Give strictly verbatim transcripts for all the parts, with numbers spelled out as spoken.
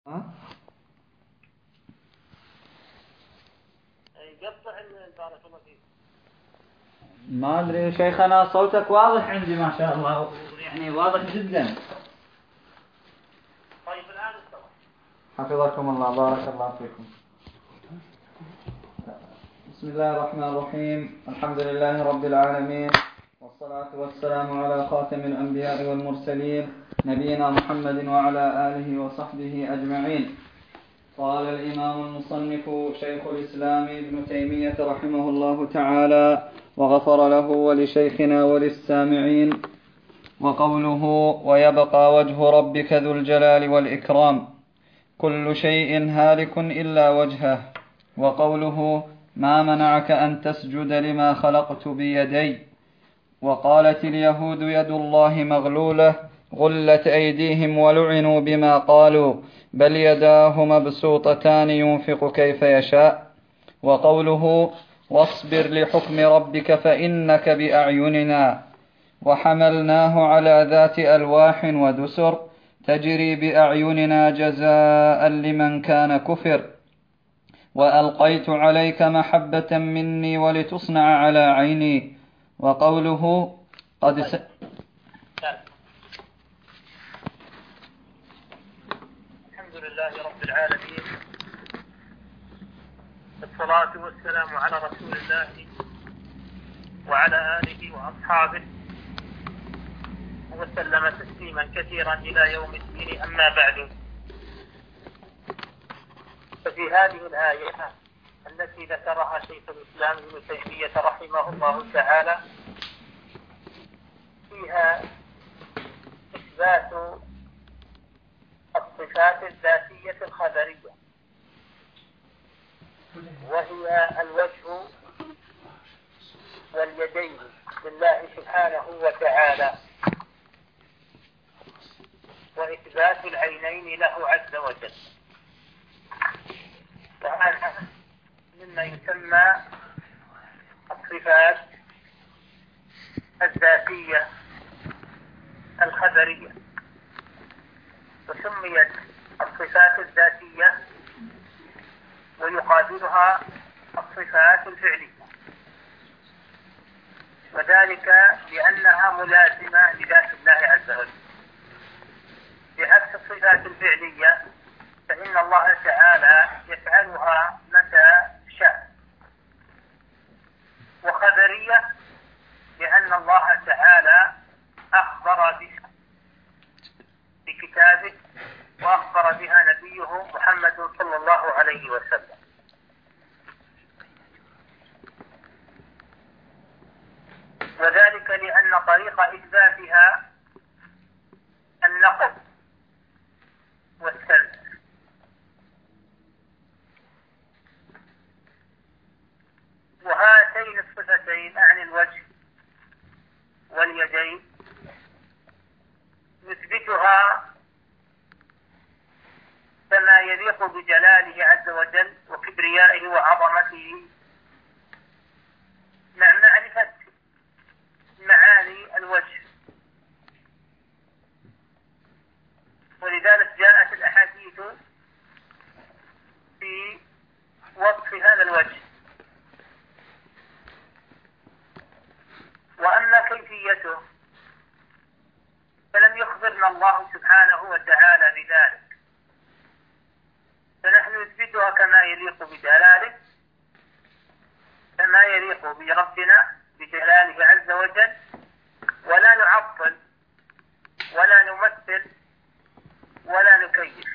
ها؟ يقطع بارك الله فيك. ما أدري شيخنا، صوتك واضح عندي ما شاء الله، يعني واضح جدا. طيب الآن استوى. حفظكم الله، بارك الله فيكم. بسم الله الرحمن الرحيم. الحمد لله رب العالمين، والصلاة والسلام على خاتم الأنبياء والمرسلين نبينا محمد وعلى آله وصحبه أجمعين. قال الإمام المصنف شيخ الإسلام ابن تيمية رحمه الله تعالى وغفر له ولشيخنا وللسامعين. وقوله ويبقى وجه ربك ذو الجلال والإكرام كل شيء هالك إلا وجهه. وقوله ما منعك أن تسجد لما خلقت بيدي. وقالت اليهود يد الله مغلولة غلت أيديهم ولعنوا بما قالوا بل يداه مبسوطتان ينفق كيف يشاء. وقوله واصبر لحكم ربك فإنك بأعيننا وحملناه على ذات ألواح ودسر تجري بأعيننا جزاء لمن كان كفر. وألقيت عليك محبة مني ولتصنع على عيني. وقوله قد س... الحمد لله رب العالمين، الصلاة والسلام على رسول الله وعلى آله وأصحابه وسلم تسليما كثيرا إلى يوم الدين. أما بعد، ففي هذه الآية التي ذكرها شيخ الإسلام ابن تيمية رحمه الله تعالى فيها إثبات الصفات الذاتية الخبرية، وهي الوجه واليدين لله سبحانه وتعالى، وإثبات العينين له عز وجل. وهذا مما يسمى الصفات الذاتية الخبرية. وسميت الصفات الذاتية ويقابلها الصفات الفعلية، وذلك لأنها ملازمة لذات الله عز وجل، بعكس الصفات الفعلية فإن الله تعالى يفعلها متى شاء. وخبرية لأن الله تعالى أخبر بها في كتابه وأخبر بها نبيه محمد صلى الله عليه وسلم. وذلك لأن طريق إثباتها النقل والسلب، وهاتين الصفتين عن الوجه واليدين يثبتها كما يليق بجلاله عز وجل وكبريائه وعظمته مع معرفة معاني الوجه. ولذلك جاءت الأحاديث في وصف هذا الوجه. وأما كيفيته فلم يخبرنا الله سبحانه وتعالى بذلك، فنحن نثبتها كما يليق بجلاله، كما يليق بربنا بجلاله عز وجل، ولا نعطل ولا نمثل ولا نكيف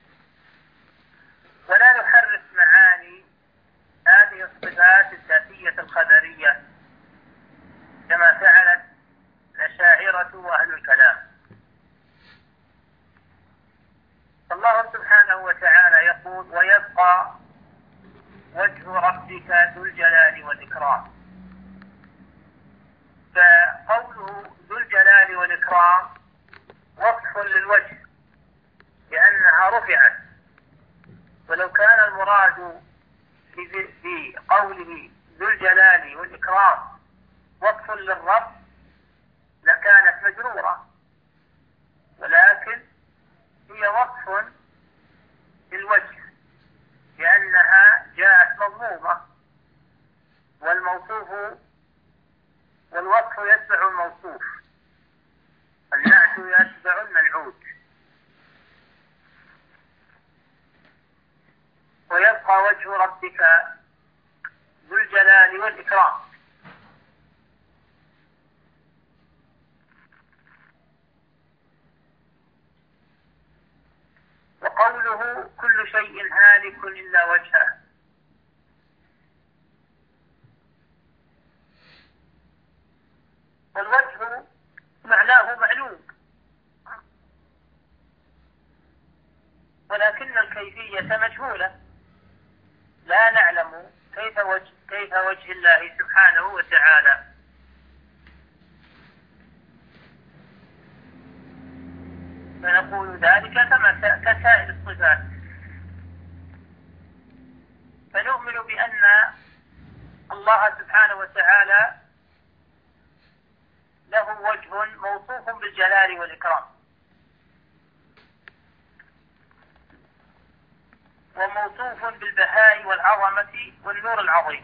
ولا نحرف معاني هذه الصفات الذاتية الخبرية كما فعلت الأشاعرة وأهل الكلام. فالله سبحانه وتعالى يقول ويبقى وجه ربك ذو الجلال والإكرام. فقوله ذو الجلال والإكرام وصف للوجه لأنها رفعت، ولو كان المراد بقوله ذو الجلال والإكرام وصف للرب لكانت مجرورة، ولكن هي وصف بالوجه لأنها جاءت مضمومة، والموصوف والوصف يتبع الموصوف، النعت يتبع المنعوت. ويبقى وجه ربك ذو الجلال والإكرام. وقوله كل شيء هالك إلا وجهه، والوجه معناه معلوم، ولكن الكيفية مجهولة، لا نعلم كيف وجه, كيف وجه الله سبحانه وتعالى. فنقول ذلك كما كسائر الصفات. فنؤمن بأن الله سبحانه وتعالى له وجه موصوف بالجلال والإكرام، وموصوف بالبهاء والعظمة والنور العظيم،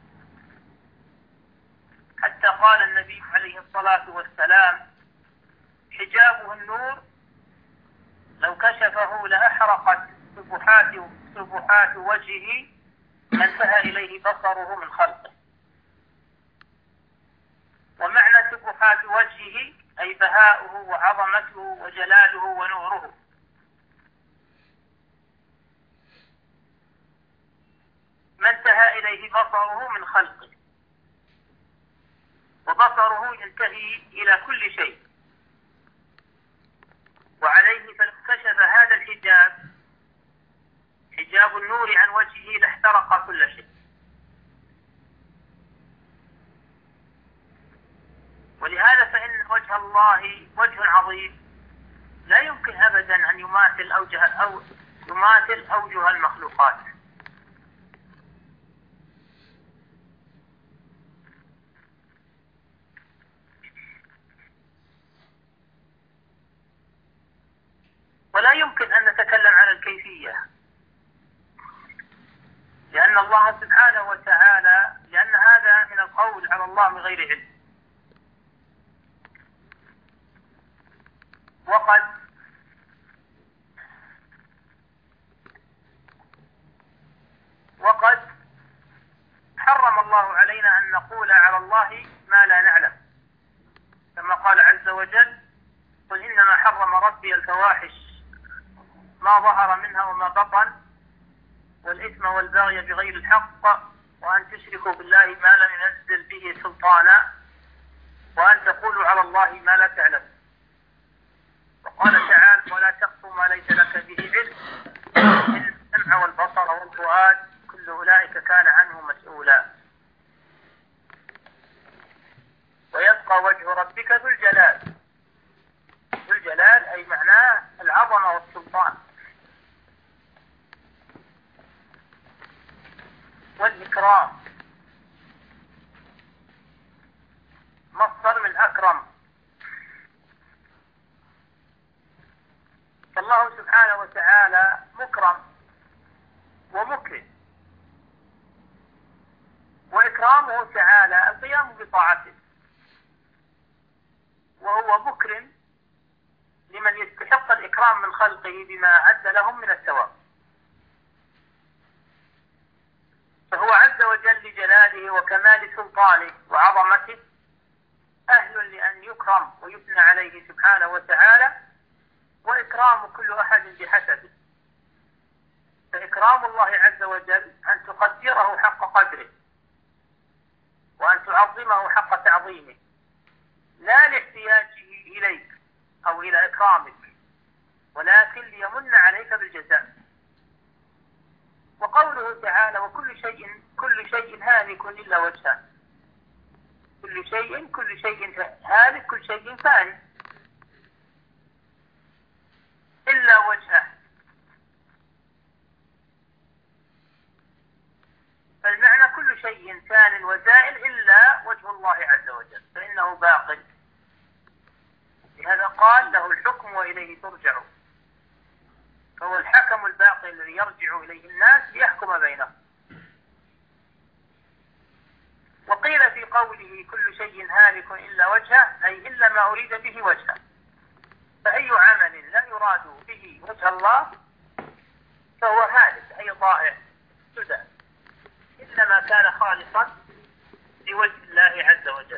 حتى قال النبي عليه الصلاة والسلام: حجابه النور، لو كشفه لأحرقت سبحات سبحات وجهه لانتهى إليه بصره من خلقه. ومعنى سبحات وجهه أي بهاؤه وعظمته وجلاله ونوره. ما انتهى إليه بصره من خلقه، وبصره ينتهي إلى كل شيء، وعليه فانكشف هذا الحجاب، حجاب النور عن وجهه، لاحترق كل شيء. ولهذا فإن وجه الله وجه عظيم لا يمكن أبدا أن يماثل أوجه أو يماثل أوجه المخلوقات. ولا يمكن أن نتكلم عن الكيفية، لأن الله سبحانه وتعالى لأن هذا من القول على الله من غير علم. وقد وقد حرم الله علينا أن نقول على الله ما لا نعلم، كما قال عز وجل: قل إنما حرم ربي الفواحش ما ظهر منها وما بطن والإثم والبغي بغير الحق وأن تشركوا بالله ما لم ينزل به سلطانا وأن تقولوا على الله ما لا تعلم. وقال تعالى: ولا تقف ما ليس لك به علم إن السمع والبصر والفؤاد كل أولئك كان عنه مسؤولا. ويبقى وجه ربك ذو الجلال. ذو الجلال أي معناه العظمة والسلطان والإكرام، مصدر من أكرم. فالله سبحانه وتعالى مكرم ومكرم، وإكرامه تعالى القيام بطاعته، وهو مكرم لمن يستحق الإكرام من خلقه بما أعد لهم من الثواب. فهو عز وجل لجلاله وكمال سلطانه وعظمته أهل لأن يكرم ويثنى عليه سبحانه وتعالى، وإكرام كل أحد بحسبه. فإكرام الله عز وجل أن تقدره حق قدره، وأن تعظمه حق تعظيمه، لا لاحتياجه إليك أو إلى إكرامك، ولكن ليمن عليك بالجزاء. وقوله تعالى: وكل شيء كل شيء هالك إلا وجهه. كل شيء كل شيء هالك، كل شيء فاني إلا وجهه. فالمعنى كل شيء فان وزائل إلا وجه الله عز وجل، فإنه باق. لهذا قال: له الحكم وإليه ترجعون. فهو الحكم الباقي الباقي الذي يرجع إليه الناس ليحكم بينهم. وقيل في قوله كل شيء هالك إلا وجهه أي إلا ما أريد به وجهه، فأي عمل لا يراد به وجه الله فهو هالك أي ضائع سدى، إلا ما كان خالصا لوجه الله عز وجل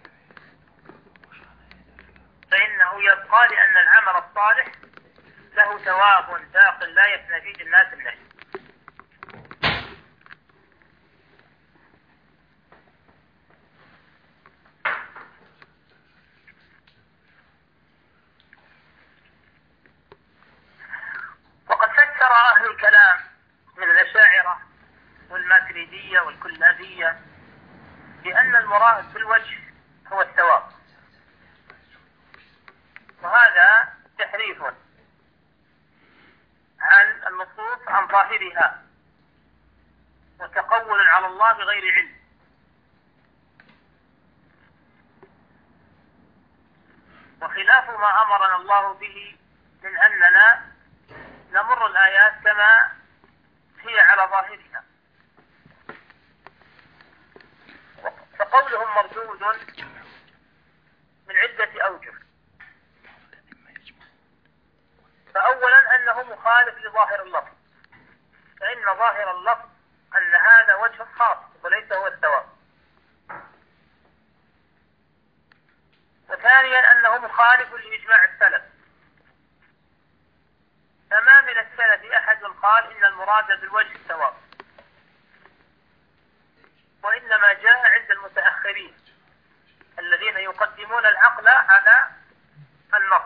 فإنه يبقى، لأن العمل الصالح له ثواب باق لا يفنى في جنات النعيم. وقد فسر أهل الكلام من الأشاعرة والماتريدية والكلابية بأن المراد بالوجه هو الثواب، وهذا تحريف عن النصوص عن ظاهرها وتقول على الله بغير علم. وخلاف ما أمرنا الله به من أننا نمر الآيات كما هي على ظاهرها. فقولهم مردود من عدة أوجه. فأولا أنه مخالف لظاهر اللفظ، فإن ظاهر اللفظ أن هذا وجه خاص وليس هو الثواب. وثانيا أنه مخالف لإجماع السلف، فما من السلف أحد قال إن المراد بالوجه الثواب، وإنما جاء عند المتأخرين الذين يقدمون العقل على النص.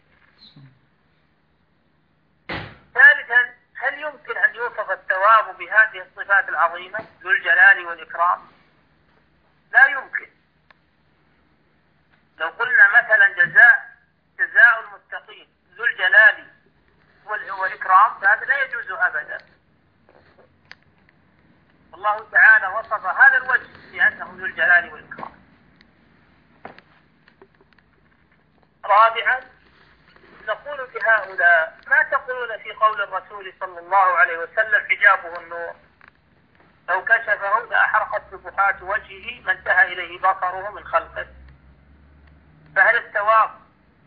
ثالثا هل يمكن أن يوصف الثواب بهذه الصفات العظيمة ذو الجلال والإكرام؟ لا يمكن. لو قلنا مثلا جزاء جزاء المتقين ذو الجلال والإكرام فهذا لا يجوز أبدا. الله تعالى وصف هذا الوجه بأنه ذو الجلال والإكرام. رابعا نقول لهؤلاء ما تقولون في قول الرسول صلى الله عليه وسلم حجابه النور، لو كشفه لأحرقت سبحات وجهه ما انتهى إليه بصره من خلقه. فهل الثواب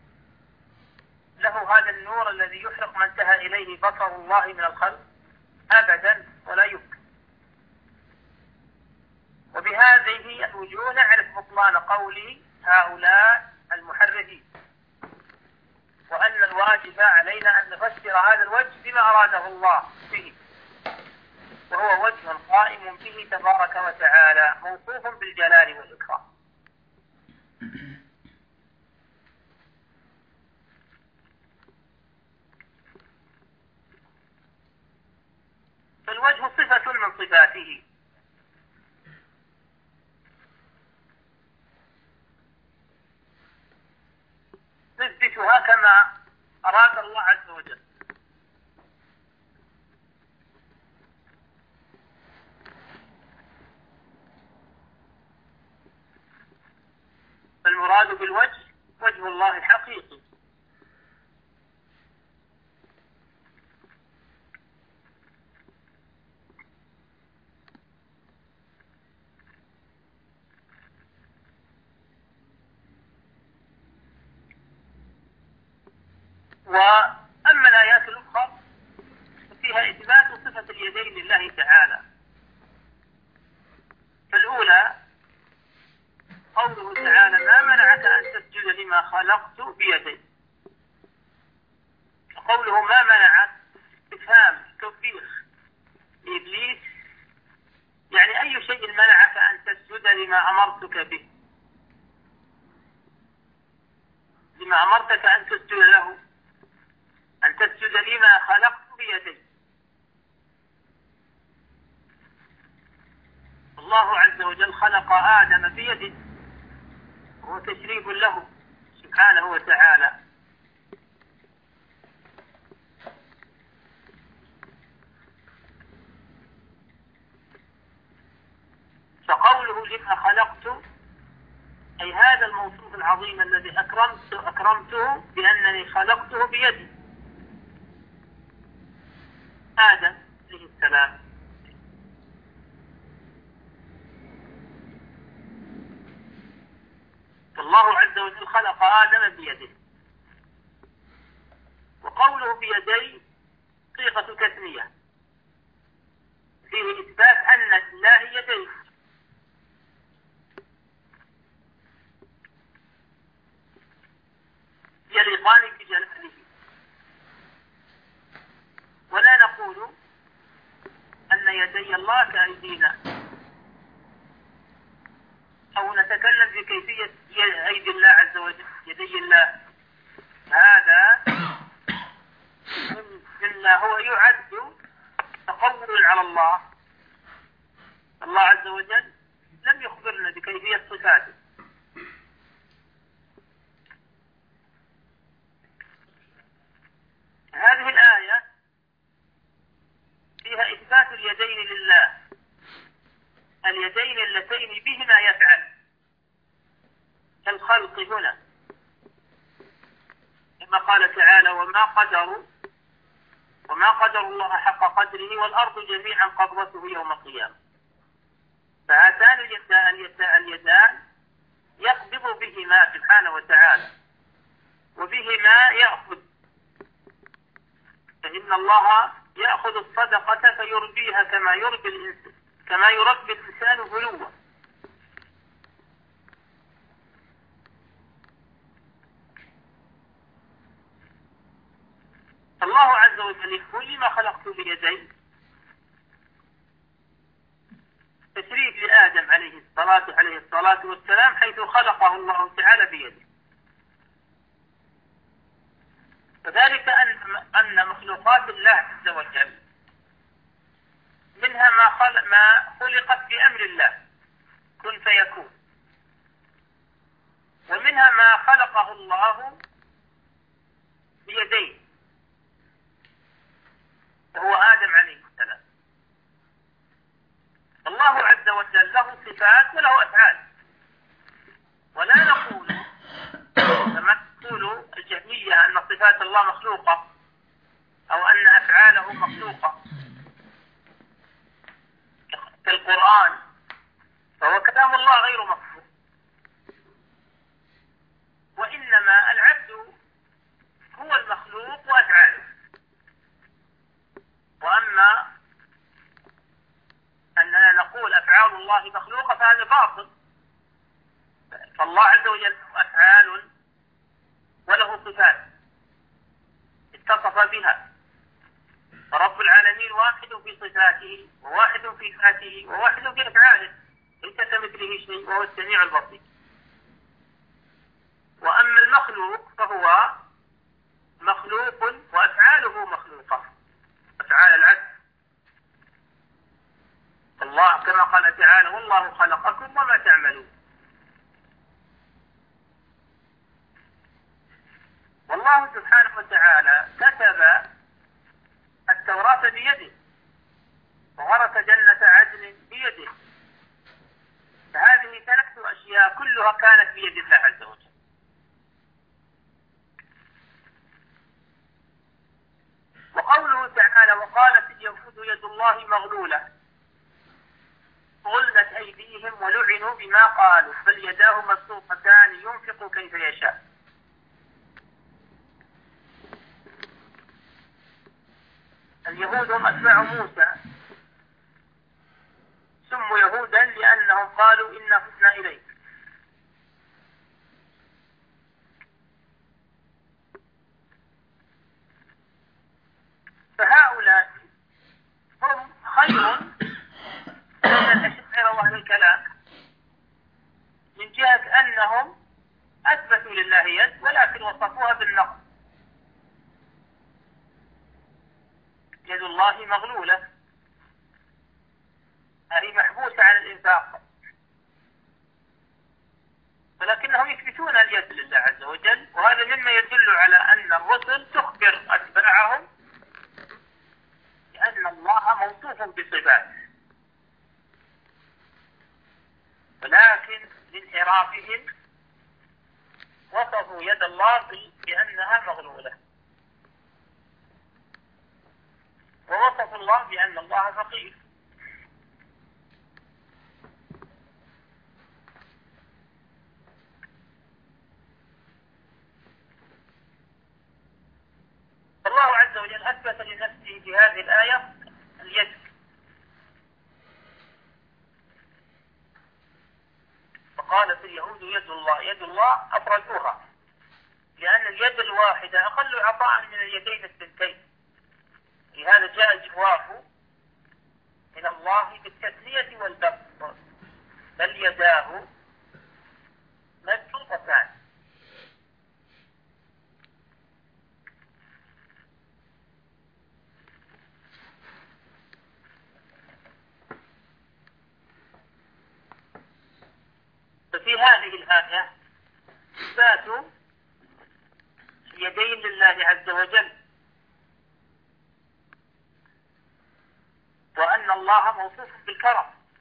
له هذا النور الذي يحرق ما انتهى إليه بصر الله من الخلق؟ أبدا ولا يمكن. وبهذه الوجوه نعرف بطلان قول هؤلاء المحرفين، وأن الواجب علينا أن نفسر هذا الوجه بما أراده الله به، وهو وجه قائم به تبارك وتعالى موصوف بالجلال والإكرام. فالوجه صفة من صفاته، نثبتها كما أراد الله عز وجل. المراد بالوجه وجه الله الحقيقي، وأما الآيات الأخرى فيها إثبات صفة اليدين لله تعالى. فالأولى قوله تعالى ما منعك أن تسجد لما خلقت بيدي. قوله ما منعك إفهام توبيخ إبليس، يعني أي شيء منعك أن تسجد لما أمرتك به، لما أمرتك أن تسجد له، أن تسجد لما خلقت بيدي. الله عز وجل خلق آدم بيده، وهو تشريف له سبحانه وتعالى. فقوله لما خلقت أي هذا الموصوف العظيم الذي أكرمت أكرمته بأنني خلقته بيدي. آدم عليه السلام. فالله عز وجل خلق آدم بيده، وقوله بيدي صيغة تثنية فيه إثبات أن لله يديه، يليقان بجلاله، ولا نقول أن يدي الله كأيدينا أو نتكلم في كيفية أيدي الله عز وجل، يدي الله، هذا مما هو يعد تقول على الله. الله عز وجل لم يخبرنا بكيفية صفاته. هذه الآية فيها إثبات اليدين لله، اليدين اللتين بهما يفعل كالخلق هنا، كما قال تعالى وما قدروا وما قدر الله حق قدره والأرض جميعا قبضته يوم القيامة. فهاتان اليدان يقبض بهما سبحانه وتعالى وبهما يأخذ، فإن الله يأخذ الصدقة فيربيها كما يربي الإنسان كما يربي الإنسان هلوة. الله عز وجل يقول لما خلقت بيدي، تشريف لآدم عليه الصلاة عليه الصلاة والسلام حيث خلقه الله تعالى بيده. وذلك أن أن مخلوقات الله عز وجل منها ما خلق ما خلقت بأمر الله كن فيكون، ومنها ما خلقه الله بيديه وهو آدم عليه السلام. الله عز وجل له صفات وله أفعال، ولا نقول كما تقول الجهمية أن صفات الله مخلوقة أو أن أفعاله مخلوقة كالقرآن، فهو كلام الله غير مخلوق، وإنما العبد هو المخلوق وأفعاله. وأما أننا نقول أفعال الله مخلوقة فهذا باطل، فالله عز وجل له أفعال وله صفات اتصف بها، فرب العالمين واحد في صفاته وواحد في ذاته وواحد في أفعاله، ليس كمثله شيء وهو السميع البصير. وأما المخلوق فهو مخلوق وأفعاله مخلوقة، أفعال العبد. الله كما قال تعالى والله خلقكم وما تعملون. والله سبحانه وتعالى كتب التوراة بيده وغرس جنة عدن بيده، فهذه ثلاث أشياء كلها كانت بيد الله عز وجل. وقوله تعالى وقالت اليهود يد الله مغلولة غلت أيديهم ولعنوا بما قالوا بل يداه مبسوطتان ينفق كيف يشاء. اليهود هم أتباع موسى، سموا يهودا لأنهم قالوا إنا هدنا إليك. فهؤلاء هم خير من الأشاعرة وأهل الكلام من جهة أنهم أثبتوا لله يد ولكن وصفوها بالنقص. يد الله مغلولة هذه محبوسة عن الإنفاق، ولكنهم يثبتون اليد لله عز وجل، وهذا مما يدل على أن الرسل تخبر أتباعهم بأن الله موصوف بصفات، ولكن لانحرافهم وصفوا يد الله بأنها مغلولة. ووصف الله بأن الله فقير. الله عز وجل أثبت لنفسه في هذه الآية اليد، فقالت اليهود يد الله، يد الله أفردوها، لأن اليد الواحدة أقل عطاء من اليدين الثنتين، لهذا جاء الجواب من الله بالتثنية والبسط، بل يداه مبسوطتان. ففي هذه الآية إثبات اليدين لله عز وجل، وأن الله موصوف بالكرم،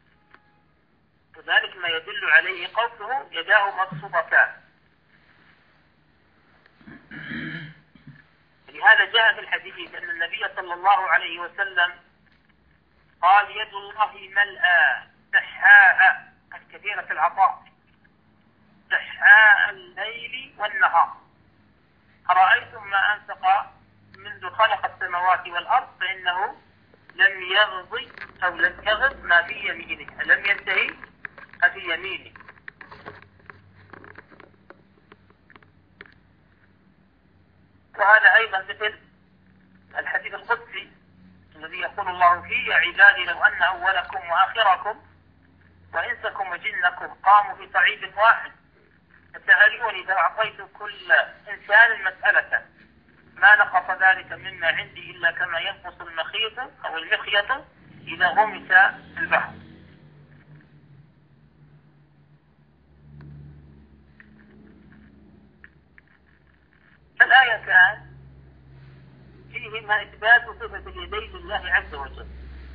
وذلك ما يدل عليه قوله يداه مبسوطتان. لهذا جاء في الحديث أن النبي صلى الله عليه وسلم قال يد الله ملأى سحاء كثيرة العطاء، سحاء الليل والنهار، أرأيتم ما أنفق منذ خلق السماوات والأرض فإنه لم يغض أو لم يغض ما في يمينه، لم ينتهي ما في يمينه. وهذا أيضا مثل الحديث القدسي الذي يقول الله فيه: يا عبادي لو أن أولكم وآخركم وإنسكم وجنكم قاموا في صعيد واحد فسألوني فأعطيت كل إنسان مسألة ما نقص ذلك مما عندي إلا كما ينقص المخيط أو المخيط إذا غمس في البحر. الآية كان فيهما إثبات صفة اليدين لله عز وجل.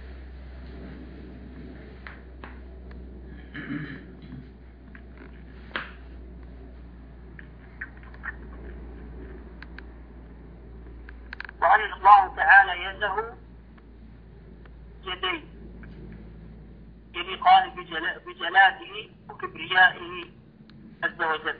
وأن الله تعالى يده يدين يليقان بجلاله وكبريائه عز وجل.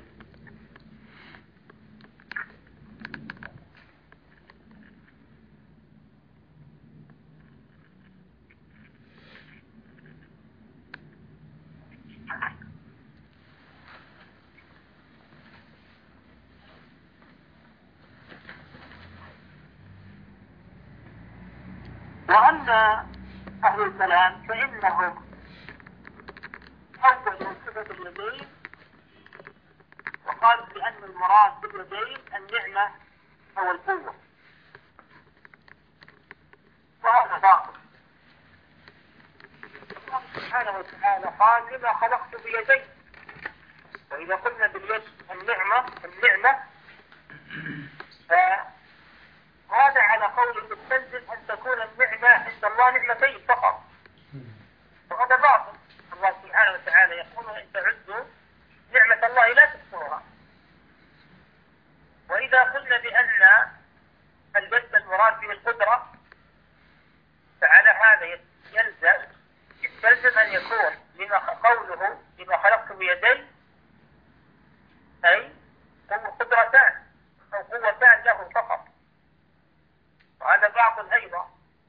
وأن أهل الكلام فإنهم أول من صفة اليدين وقالوا بأن المراد باليدين النعمة أو القوة، وهذا باطل. الله سبحانه وتعالى قال: لما خلقت بيدي. وإذا قلنا باليد النعمة النعمة فهذا على قول مستلزم أن تكون النعمة عند الله نعمتين فقط، وهذا باطل. الله سبحانه وتعالى يقول: إن تعدوا نعمة الله لا تحصوها. وإذا قلنا بأن اليد المراد به القدرة فعلى هذا يلزم يستلزم أن يكون لما قوله لما خلقت بيدي أي قدرتان أو قوتان له فقط، وهذا باطل أيضا.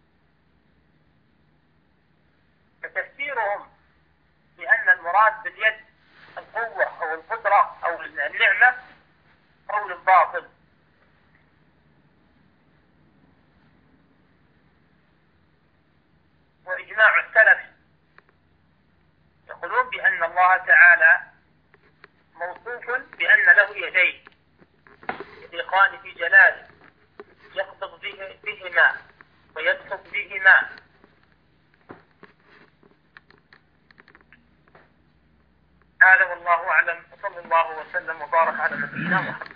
فتفسيرهم بأن المراد باليد القوة أو القدرة أو النعمة قول باطل. وإجماع السلف يقولون بأن الله تعالى موصوف بأن له يدين يليقان في جلاله يقبض به بهما ويبسط بهما. هذا والله أعلم، وصلى الله وسلم وبارك على نبينا محمد.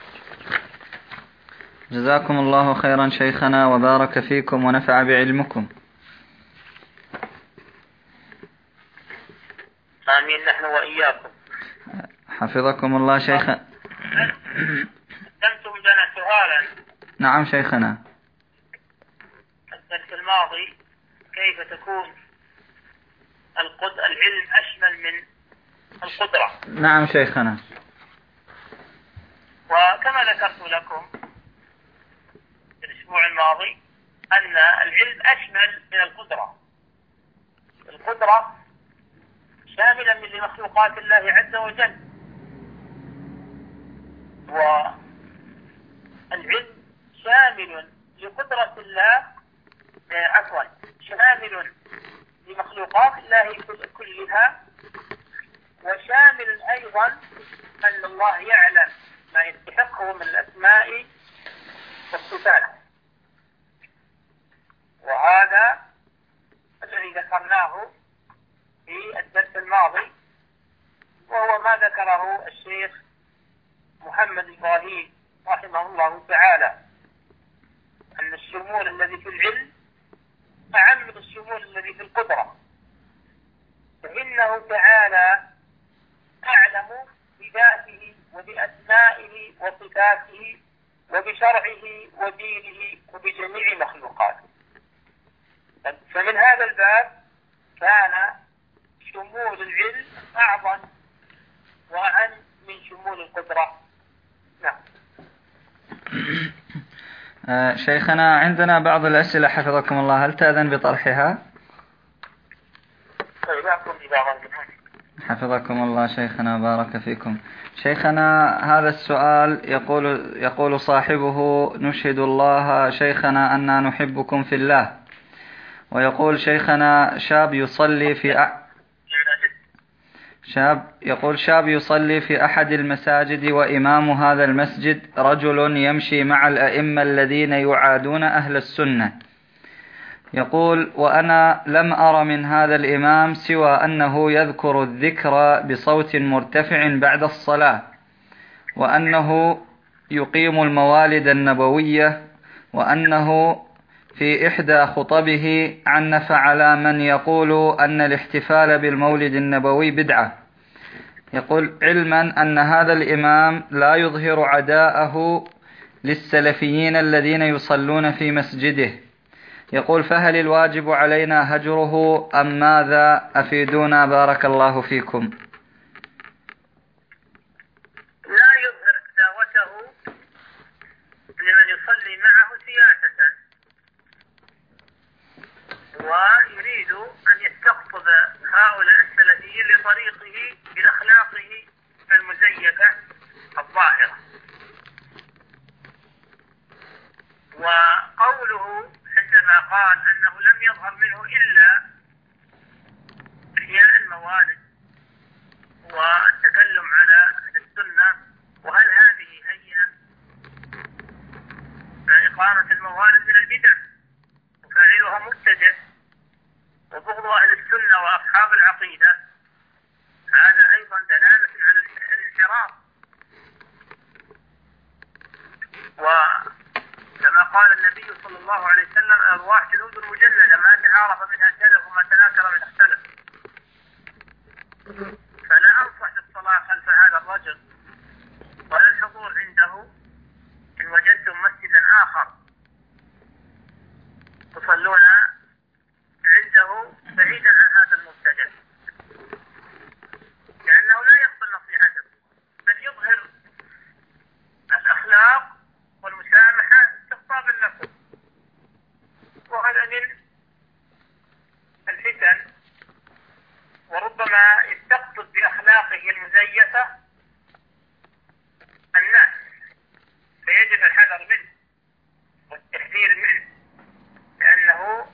جزاكم الله خيرا شيخنا وبارك فيكم ونفع بعلمكم. آمين نحن وإياكم. حفظكم الله شيخنا. قدمتم لنا سؤالا. نعم شيخنا. الدرس الماضي كيف تكون القد... العلم أشمل من القدرة. نعم شيخنا. وكما ذكرت لكم في الأسبوع الماضي أن العلم أشمل من القدرة. القدرة شاملا من لمخلوقات الله عز وجل، والعلم شامل لقدرة الله، عفوا شامل لمخلوقات الله كلها، وشامل أيضا أن الله يعلم ما يستحقه من الأسماء والصفات. وهذا الذي ذكرناه في الدرس الماضي، وهو ما ذكره الشيخ محمد إبراهيم رحمه الله تعالى، أن الشمول الذي في العلم أعم من الشمول الذي في القدرة، فإنه تعالى أعلم بذاته وبأسمائه وصفاته وبشرعه ودينه وبجميع مخلوقاته. فمن هذا الباب كان شمول العلم أعظم وأعم من شمول القدرة. نعم. شيخنا عندنا بعض الأسئلة حفظكم الله، هل تأذن بطرحها؟ حفظكم الله شيخنا، بارك فيكم. شيخنا هذا السؤال يقول يقول صاحبه: نشهد الله شيخنا أننا نحبكم في الله. ويقول شيخنا: شاب يصلي في أ... شاب يقول شاب يصلي في أحد المساجد، وإمام هذا المسجد رجل يمشي مع الأئمة الذين يعادون أهل السنة. يقول: وأنا لم أر من هذا الإمام سوى أنه يذكر الذكر بصوت مرتفع بعد الصلاة، وأنه يقيم الموالد النبوية، وأنه في إحدى خطبه عنف على من يقول أن الاحتفال بالمولد النبوي بدعة. يقول: علما أن هذا الإمام لا يظهر عداءه للسلفيين الذين يصلون في مسجده. يقول: فهل الواجب علينا هجره أم ماذا؟ أفيدونا بارك الله فيكم. لا يظهر عداوته لمن يصلي معه سياسة، ويريد أن يستقطب هؤلاء السلفيين لطريقه بأخلاقه المزيفة الظاهرة. وقوله عندما قال أنه لم يظهر منه إلا إحياء الموالد والتكلم على السنة، وهل هذه هينة؟ فإقامة الموالد من البدع وفاعلها مبتدع، وبغض أهل السنة وأصحاب العقيدة هذا أيضا دلالة على الانحراف. وكما قال النبي صلى الله عليه وسلم: الأرواح جنود مجندة ما تعارف منها سلف وما تناكر من اختلف. فلا أنصح بالصلاة خلف هذا الرجل ولا الحضور عنده إن وجدتم مسجدا آخر تصلون عنده بعيدا عن هذا المبتدع، لأنه لا يقبل نصيحته، بل يظهر الأخلاق والمسامحة استقطابا لكم. وهذا من الفتن، وربما يستقطب بأخلاقه المزيفة الناس، فيجب الحذر منه والتحذير منه، لأنه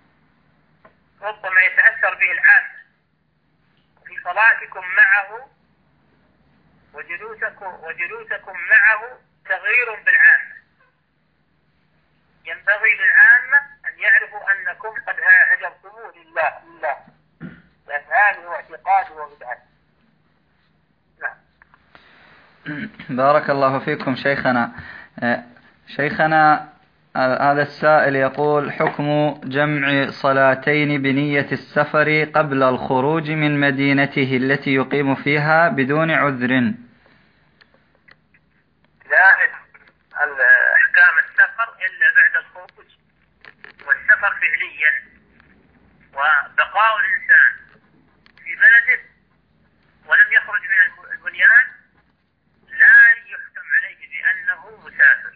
ربما يتأثر به العامة. في صلاتكم معه وجلوسكم, وجلوسكم معه تغيير بالعامة. ينبغي للعامة أن يعرفوا أنكم قد هجرتموه لله لله بأفعاله واعتقاده وبدعته. نعم. بارك الله فيكم شيخنا. شيخنا هذا السائل يقول: حكم جمع صلاتين بنية السفر قبل الخروج من مدينته التي يقيم فيها بدون عذر. لا أحكام السفر إلا بعد الخروج، والسفر وبقاء الإنسان في بلده ولم يخرج من البنيان لا يحكم عليه بأنه مسافر.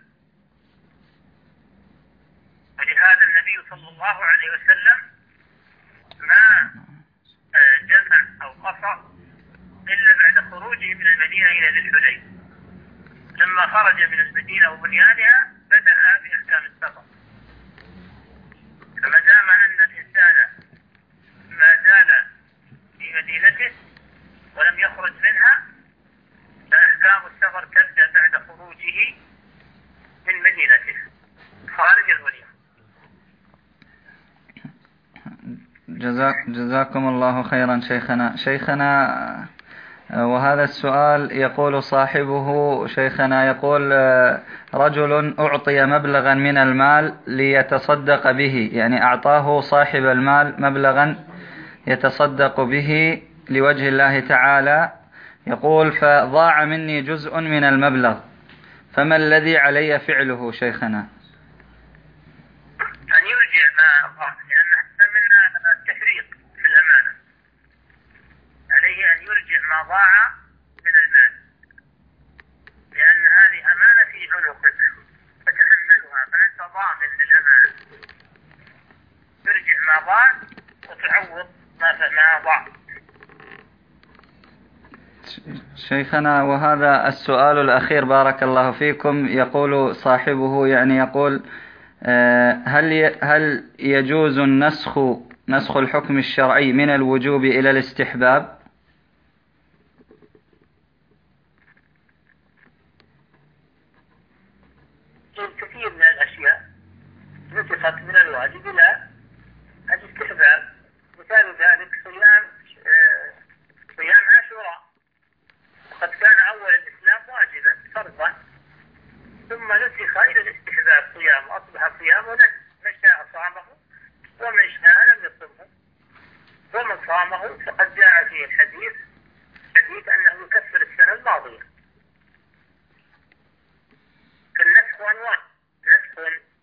ولهذا النبي صلى الله عليه وسلم ما جمع أو قصر إلا بعد خروجه من المدينة إلى ذي الحليفة. لما خرج من المدينة وبنيانها بدأ بأحكام السفر. فما دام أن الإنسان ما زال في مدينته ولم يخرج منها فأحكام السفر تبدأ بعد خروجه من مدينته خارج المدينة. جزاك جزاكم الله خيرا شيخنا. شيخنا وهذا السؤال يقول صاحبه شيخنا يقول رجل أعطي مبلغا من المال ليتصدق به، يعني أعطاه صاحب المال مبلغا يتصدق به لوجه الله تعالى، يقول فضاع مني جزء من المبلغ، فما الذي علي فعله شيخنا؟ أن يرجع ما ضاع، لأن هذا من التفريط في الأمانة. عليه أن يرجع ما ضاع من المال، لأن هذه أمانة في عنقك فتحملها، فأنت ضامن للأمانة. ترجع ما ضاع وتعوض ما ضاع. شيخنا وهذا السؤال الأخير بارك الله فيكم، يقول صاحبه يعني يقول هل هل يجوز النسخ نسخ الحكم الشرعي من الوجوب إلى الاستحباب؟ كثير من الأشياء نسخت من الواجب إلى الاستحباب. مثال ذلك صيام صيام عاشوراء، وقد كان أول الإسلام واجبا فرضا، ثم نسخ إلى الاستحباب صيام، أصبح صيام من شاء صامه ومن شاء لم يصمه. ومن صامه فقد جاء فيه الحديث حديث أنه يكفر السنة الماضية. فالنسخ أنواع: نسخ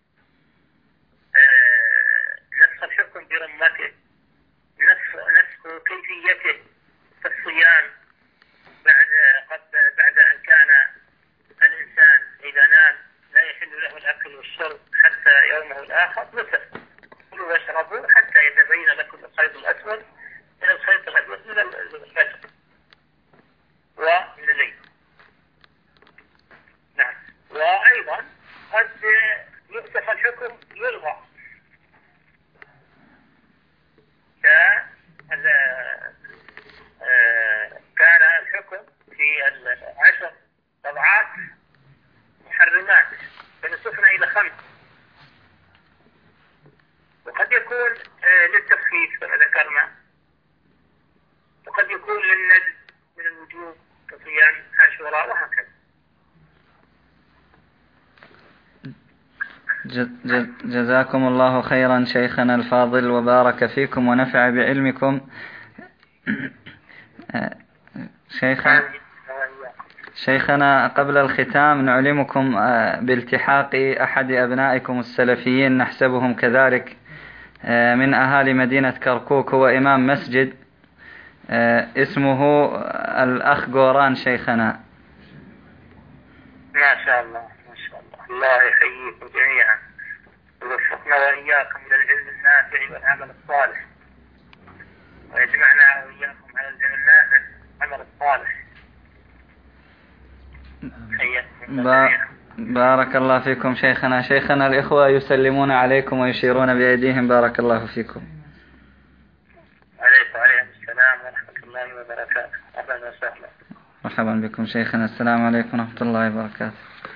آه نسخ الحكم برمته، نسخ نسخ كيفيته كالصيام بعد قد بعد أن كان الإنسان إذا نام لا يحل له الأكل والشرب حتى يومه الآخر، نسخ كلوا واشربوا حتى يتبين لكم الخيط الأسود من الخيط الأبيض من الفجر ومن الليل. نعم. وأيضا قد ينسخ الحكم يلغى، كان الحكم في العشر طبعات محرمات فنسخنا إلى خمس، وقد يكون للتخفيف كما ذكرنا، وقد يكون للندب من الوجوب كصيام عاشوراء وهكذا. جزاكم الله خيرا شيخنا الفاضل وبارك فيكم ونفع بعلمكم. شيخنا شيخنا قبل الختام نعلمكم بالتحاق أحد أبنائكم السلفيين نحسبهم كذلك من أهالي مدينة كركوك، هو إمام مسجد اسمه الأخ غوران شيخنا. ما شاء الله ما شاء الله، الله يحييكم جميعا ويوفقنا وإياكم إلى العلم النافع والعمل الصالح، ويجمعنا وإياكم على العلم النافع والعمل الصالح. بارك الله فيكم شيخنا. شيخنا الإخوة يسلمون عليكم ويشيرون بأيديهم. بارك الله فيكم. عليكم وعليكم السلام ورحمة الله وبركاته. أهلا وسهلا. مرحبا بكم شيخنا. السلام عليكم ورحمة الله وبركاته.